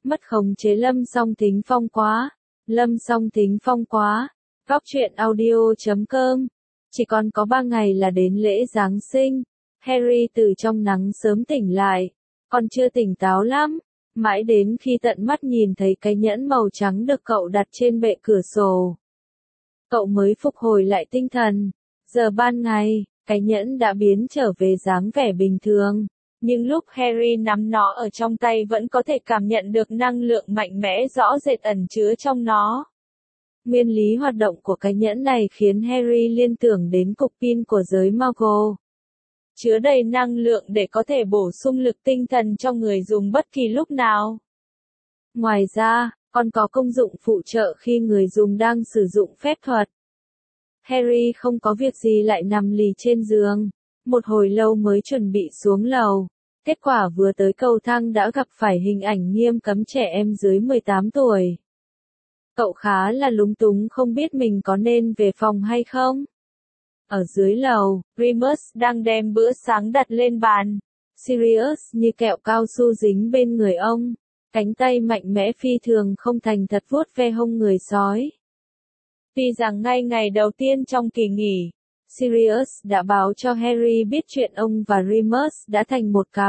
Mất khống chế Lâm Song Thính Phong quá. Lâm Song Thính Phong quá. Góc truyện audio.com. Chỉ còn có 3 ngày là đến lễ Giáng sinh. Harry từ trong nắng sớm tỉnh lại. Còn chưa tỉnh táo lắm. Mãi đến khi tận mắt nhìn thấy cái nhẫn màu trắng được cậu đặt trên bệ cửa sổ, cậu mới phục hồi lại tinh thần. Giờ ban ngày, cái nhẫn đã biến trở về dáng vẻ bình thường. Nhưng lúc Harry nắm nó ở trong tay vẫn có thể cảm nhận được năng lượng mạnh mẽ rõ rệt ẩn chứa trong nó. Nguyên lý hoạt động của cái nhẫn này khiến Harry liên tưởng đến cục pin của giới Muggle, chứa đầy năng lượng để có thể bổ sung lực tinh thần cho người dùng bất kỳ lúc nào. Ngoài ra, còn có công dụng phụ trợ khi người dùng đang sử dụng phép thuật. Harry không có việc gì lại nằm lì trên giường, một hồi lâu mới chuẩn bị xuống lầu. Kết quả vừa tới cầu thang đã gặp phải hình ảnh nghiêm cấm trẻ em dưới 18 tuổi. Cậu khá là lúng túng không biết mình có nên về phòng hay không. Ở dưới lầu, Remus đang đem bữa sáng đặt lên bàn. Sirius như kẹo cao su dính bên người ông. Cánh tay mạnh mẽ phi thường không thành thật vuốt ve hông người sói. Tuy rằng ngay ngày đầu tiên trong kỳ nghỉ, Sirius đã báo cho Harry biết chuyện ông và Remus đã thành một cặp.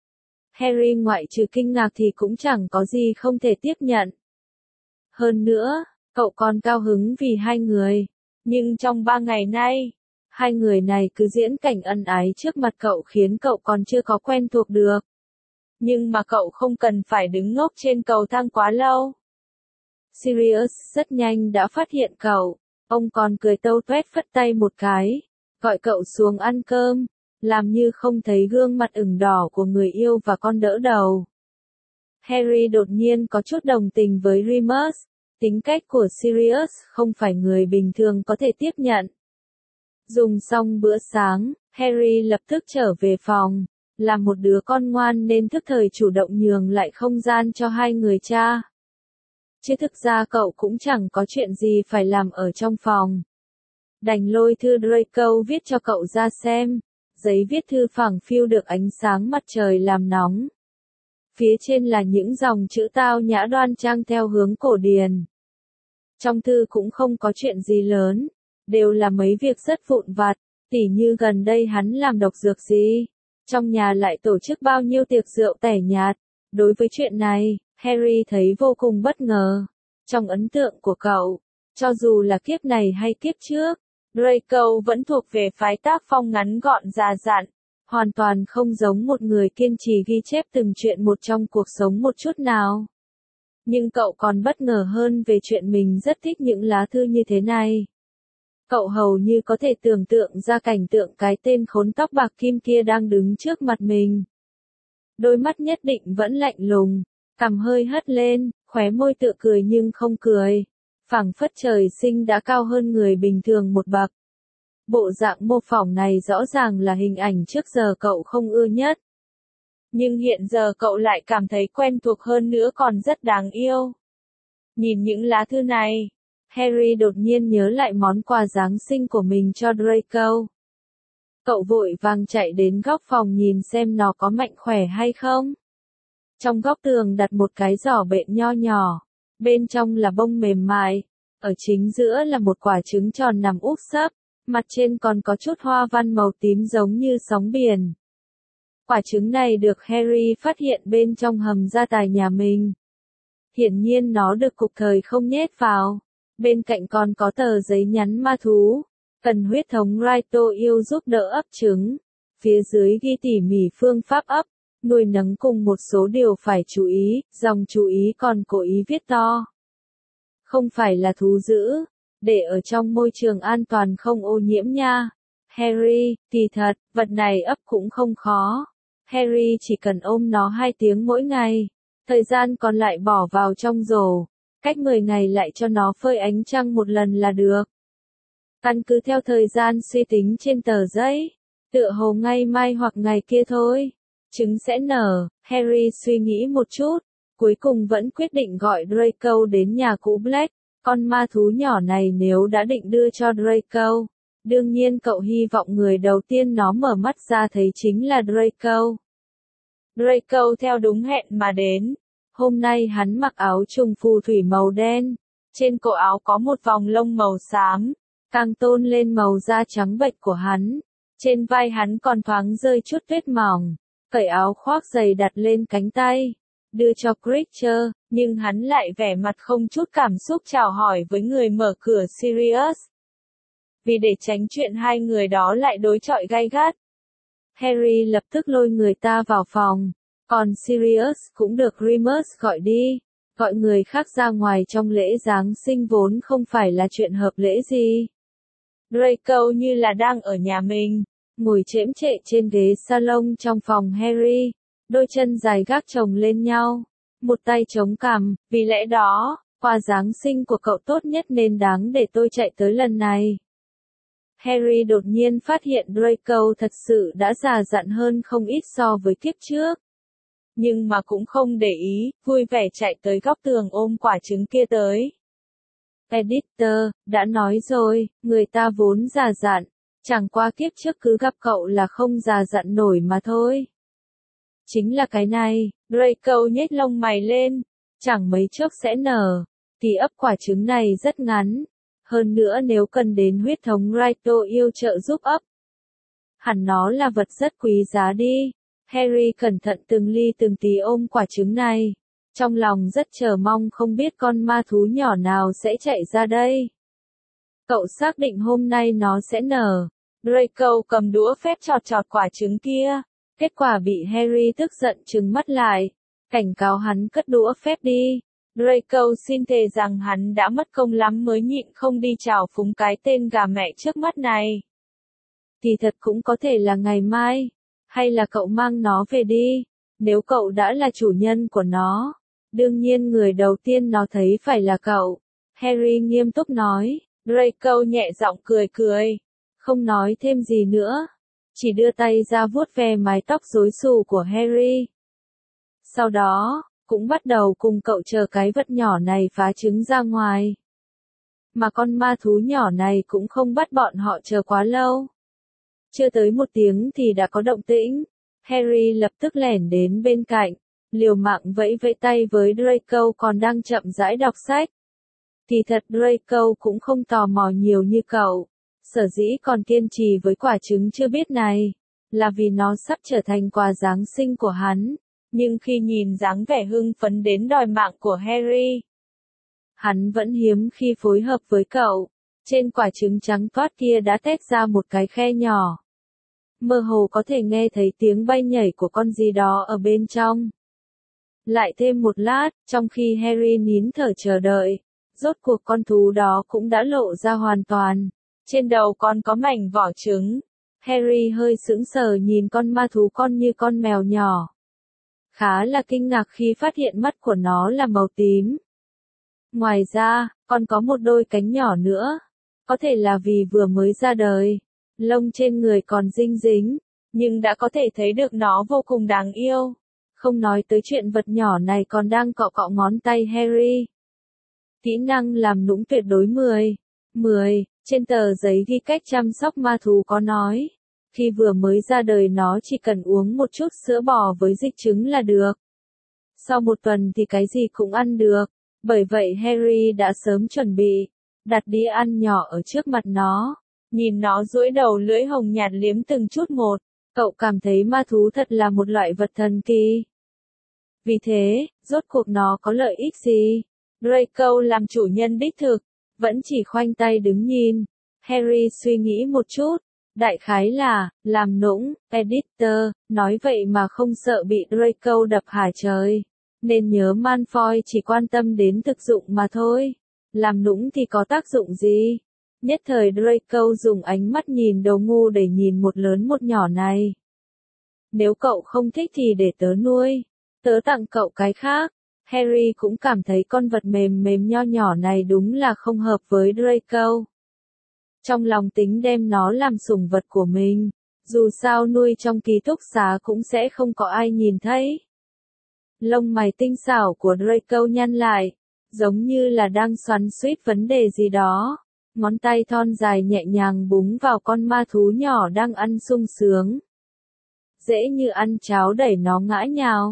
Harry ngoại trừ kinh ngạc thì cũng chẳng có gì không thể tiếp nhận. Hơn nữa, cậu còn cao hứng vì hai người. Nhưng trong 3 ngày nay, hai người này cứ diễn cảnh ân ái trước mặt cậu khiến cậu còn chưa có quen thuộc được. Nhưng mà cậu không cần phải đứng ngốc trên cầu thang quá lâu. Sirius rất nhanh đã phát hiện cậu. Ông còn cười tâu tuét phất tay một cái, gọi cậu xuống ăn cơm, làm như không thấy gương mặt ửng đỏ của người yêu và con đỡ đầu. Harry đột nhiên có chút đồng tình với Remus. Tính cách của Sirius không phải người bình thường có thể tiếp nhận. Dùng xong bữa sáng, Harry lập tức trở về phòng. Là một đứa con ngoan nên thức thời chủ động nhường lại không gian cho hai người cha. Chứ thực ra cậu cũng chẳng có chuyện gì phải làm ở trong phòng. Đành lôi thư Draco viết cho cậu ra xem. Giấy viết thư phẳng phiu được ánh sáng mặt trời làm nóng. Phía trên là những dòng chữ tao nhã đoan trang theo hướng cổ điển. Trong thư cũng không có chuyện gì lớn, đều là mấy việc rất vụn vặt, tỉ như gần đây hắn làm độc dược gì, trong nhà lại tổ chức bao nhiêu tiệc rượu tẻ nhạt. Đối với chuyện này, Harry thấy vô cùng bất ngờ. Trong ấn tượng của cậu, cho dù là kiếp này hay kiếp trước, Draco vẫn thuộc về phái tác phong ngắn gọn già dặn, hoàn toàn không giống một người kiên trì ghi chép từng chuyện một trong cuộc sống một chút nào. Nhưng cậu còn bất ngờ hơn về chuyện mình rất thích những lá thư như thế này. Cậu hầu như có thể tưởng tượng ra cảnh tượng cái tên khốn tóc bạc kim kia đang đứng trước mặt mình. Đôi mắt nhất định vẫn lạnh lùng, cằm hơi hất lên, khóe môi tựa cười nhưng không cười. Phảng phất trời sinh đã cao hơn người bình thường một bậc. Bộ dạng mô phỏng này rõ ràng là hình ảnh trước giờ cậu không ưa nhất. Nhưng hiện giờ cậu lại cảm thấy quen thuộc hơn nữa còn rất đáng yêu. Nhìn những lá thư này, Harry đột nhiên nhớ lại món quà Giáng sinh của mình cho Draco. Cậu vội vàng chạy đến góc phòng nhìn xem nó có mạnh khỏe hay không. Trong góc tường đặt một cái giỏ bện nho nhỏ, bên trong là bông mềm mại, ở chính giữa là một quả trứng tròn nằm úp sấp, mặt trên còn có chút hoa văn màu tím giống như sóng biển. Quả trứng này được Harry phát hiện bên trong hầm gia tài nhà mình. Hiển nhiên nó được cục thời không nhét vào. Bên cạnh còn có tờ giấy nhắn ma thú. Cần huyết thống Raito yêu giúp đỡ ấp trứng. Phía dưới ghi tỉ mỉ phương pháp ấp, nuôi nấng cùng một số điều phải chú ý, dòng chú ý còn cố ý viết to. Không phải là thú dữ, để ở trong môi trường an toàn không ô nhiễm nha. Harry, kỳ thật, vật này ấp cũng không khó. Harry chỉ cần ôm nó 2 tiếng mỗi ngày. Thời gian còn lại bỏ vào trong rổ. Cách 10 ngày lại cho nó phơi ánh trăng một lần là được. Căn cứ theo thời gian suy tính trên tờ giấy. Tựa hồ ngày mai hoặc ngày kia thôi. Trứng sẽ nở. Harry suy nghĩ một chút. Cuối cùng vẫn quyết định gọi Draco đến nhà cũ Black. Con ma thú nhỏ này nếu đã định đưa cho Draco. Đương nhiên cậu hy vọng người đầu tiên nó mở mắt ra thấy chính là Draco. Draco theo đúng hẹn mà đến. Hôm nay hắn mặc áo trùng phù thủy màu đen, trên cổ áo có một vòng lông màu xám, càng tôn lên màu da trắng bệch của hắn. Trên vai hắn còn thoáng rơi chút vết mỏng, cởi áo khoác dày đặt lên cánh tay, đưa cho Creature, nhưng hắn lại vẻ mặt không chút cảm xúc chào hỏi với người mở cửa Sirius. Vì để tránh chuyện hai người đó lại đối chọi gay gắt, Harry lập tức lôi người ta vào phòng, còn Sirius cũng được Remus gọi đi, gọi người khác ra ngoài trong lễ Giáng sinh vốn không phải là chuyện hợp lễ gì. Draco như là đang ở nhà mình, ngồi chễm chệ trên ghế salon trong phòng Harry, đôi chân dài gác chồng lên nhau, một tay chống cằm, vì lẽ đó, quà Giáng sinh của cậu tốt nhất nên đáng để tôi chạy tới lần này. Harry đột nhiên phát hiện Draco thật sự đã già dặn hơn không ít so với kiếp trước. Nhưng mà cũng không để ý, vui vẻ chạy tới góc tường ôm quả trứng kia tới. Editor, đã nói rồi, người ta vốn già dặn, chẳng qua kiếp trước cứ gặp cậu là không già dặn nổi mà thôi. Chính là cái này, Draco nhếch lông mày lên, chẳng mấy chốc sẽ nở, thì ấp quả trứng này rất ngắn. Hơn nữa nếu cần đến huyết thống Raito yêu trợ giúp ấp, hẳn nó là vật rất quý giá đi. Harry cẩn thận từng ly từng tí ôm quả trứng này, trong lòng rất chờ mong không biết con ma thú nhỏ nào sẽ chạy ra đây. Cậu xác định hôm nay nó sẽ nở. Draco cầm đũa phép chọt chọt quả trứng kia, kết quả bị Harry tức giận trừng mắt lại, cảnh cáo hắn cất đũa phép đi. Draco xin thề rằng hắn đã mất công lắm mới nhịn không đi chào phúng cái tên gà mẹ trước mắt này. Thì thật cũng có thể là ngày mai, hay là cậu mang nó về đi, nếu cậu đã là chủ nhân của nó. Đương nhiên người đầu tiên nó thấy phải là cậu. Harry nghiêm túc nói, Draco nhẹ giọng cười cười, không nói thêm gì nữa, chỉ đưa tay ra vuốt ve mái tóc rối xù của Harry. Sau đó, cũng bắt đầu cùng cậu chờ cái vật nhỏ này phá trứng ra ngoài. Mà con ma thú nhỏ này cũng không bắt bọn họ chờ quá lâu. Chưa tới 1 tiếng thì đã có động tĩnh. Harry lập tức lẻn đến bên cạnh, liều mạng vẫy vẫy tay với Draco còn đang chậm rãi đọc sách. Thì thật Draco cũng không tò mò nhiều như cậu. Sở dĩ còn kiên trì với quả trứng chưa biết này, là vì nó sắp trở thành quà Giáng sinh của hắn. Nhưng khi nhìn dáng vẻ hưng phấn đến đòi mạng của Harry, hắn vẫn hiếm khi phối hợp với cậu. Trên quả trứng trắng toát kia đã tét ra một cái khe nhỏ. Mơ hồ có thể nghe thấy tiếng bay nhảy của con gì đó ở bên trong. Lại thêm một lát, trong khi Harry nín thở chờ đợi, rốt cuộc con thú đó cũng đã lộ ra hoàn toàn. Trên đầu còn có mảnh vỏ trứng. Harry hơi sững sờ nhìn con ma thú con như con mèo nhỏ. Khá là kinh ngạc khi phát hiện mắt của nó là màu tím. Ngoài ra, còn có một đôi cánh nhỏ nữa. Có thể là vì vừa mới ra đời, lông trên người còn dinh dính, nhưng đã có thể thấy được nó vô cùng đáng yêu. Không nói tới chuyện vật nhỏ này còn đang cọ cọ ngón tay Harry. Kỹ năng làm nũng tuyệt đối 10. 10, trên tờ giấy ghi cách chăm sóc ma thú có nói. Khi vừa mới ra đời nó chỉ cần uống một chút sữa bò với dịch trứng là được. Sau 1 tuần thì cái gì cũng ăn được. Bởi vậy Harry đã sớm chuẩn bị, đặt đĩa ăn nhỏ ở trước mặt nó. Nhìn nó duỗi đầu lưỡi hồng nhạt liếm từng chút một, cậu cảm thấy ma thú thật là một loại vật thần kỳ. Vì thế, rốt cuộc nó có lợi ích gì? Draco làm chủ nhân đích thực, vẫn chỉ khoanh tay đứng nhìn. Harry suy nghĩ một chút, đại khái là, làm nũng. Editor, nói vậy mà không sợ bị Draco đập hả trời. Nên nhớ Malfoy chỉ quan tâm đến thực dụng mà thôi. Làm nũng thì có tác dụng gì? Nhất thời Draco dùng ánh mắt nhìn đồ ngu để nhìn một lớn một nhỏ này. Nếu cậu không thích thì để tớ nuôi. Tớ tặng cậu cái khác. Harry cũng cảm thấy con vật mềm mềm nho nhỏ này đúng là không hợp với Draco. Trong lòng tính đem nó làm sủng vật của mình. Dù sao nuôi trong ký túc xá cũng sẽ không có ai nhìn thấy. Lông mày tinh xảo của Draco nhăn lại, giống như là đang xoắn xuýt vấn đề gì đó. Ngón tay thon dài nhẹ nhàng búng vào con ma thú nhỏ đang ăn sung sướng. Dễ như ăn cháo đẩy nó ngã nhào.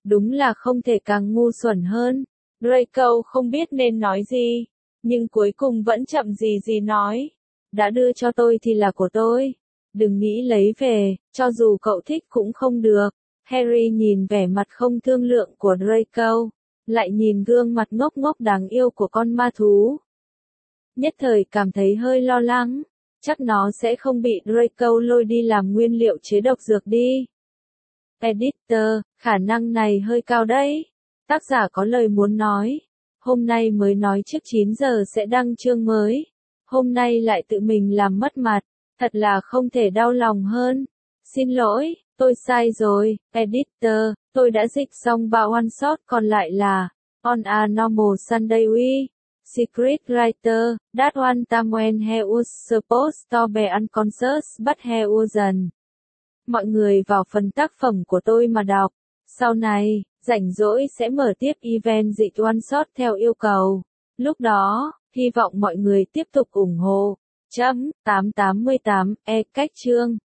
Đúng là không thể càng ngu xuẩn hơn. Draco không biết nên nói gì, nhưng cuối cùng vẫn chậm gì gì nói. Đã đưa cho tôi thì là của tôi. Đừng nghĩ lấy về, cho dù cậu thích cũng không được. Harry nhìn vẻ mặt không thương lượng của Draco, lại nhìn gương mặt ngốc ngốc đáng yêu của con ma thú. Nhất thời cảm thấy hơi lo lắng, chắc nó sẽ không bị Draco lôi đi làm nguyên liệu chế độc dược đi. Editor, khả năng này hơi cao đấy. Tác giả có lời muốn nói. Hôm nay mới nói trước 9 giờ sẽ đăng chương mới. Hôm nay lại tự mình làm mất mặt. Thật là không thể đau lòng hơn. Xin lỗi, tôi sai rồi. Editor, tôi đã dịch xong 3 one shot còn lại là On a Normal Sunday We. Secret Writer, that one time when he was supposed to be unconscious but he wasn't. Mọi người vào phần tác phẩm của tôi mà đọc. Sau này, rảnh rỗi sẽ mở tiếp event dịch one shot theo yêu cầu. Lúc đó, hy vọng mọi người tiếp tục ủng hộ. 888 cách chương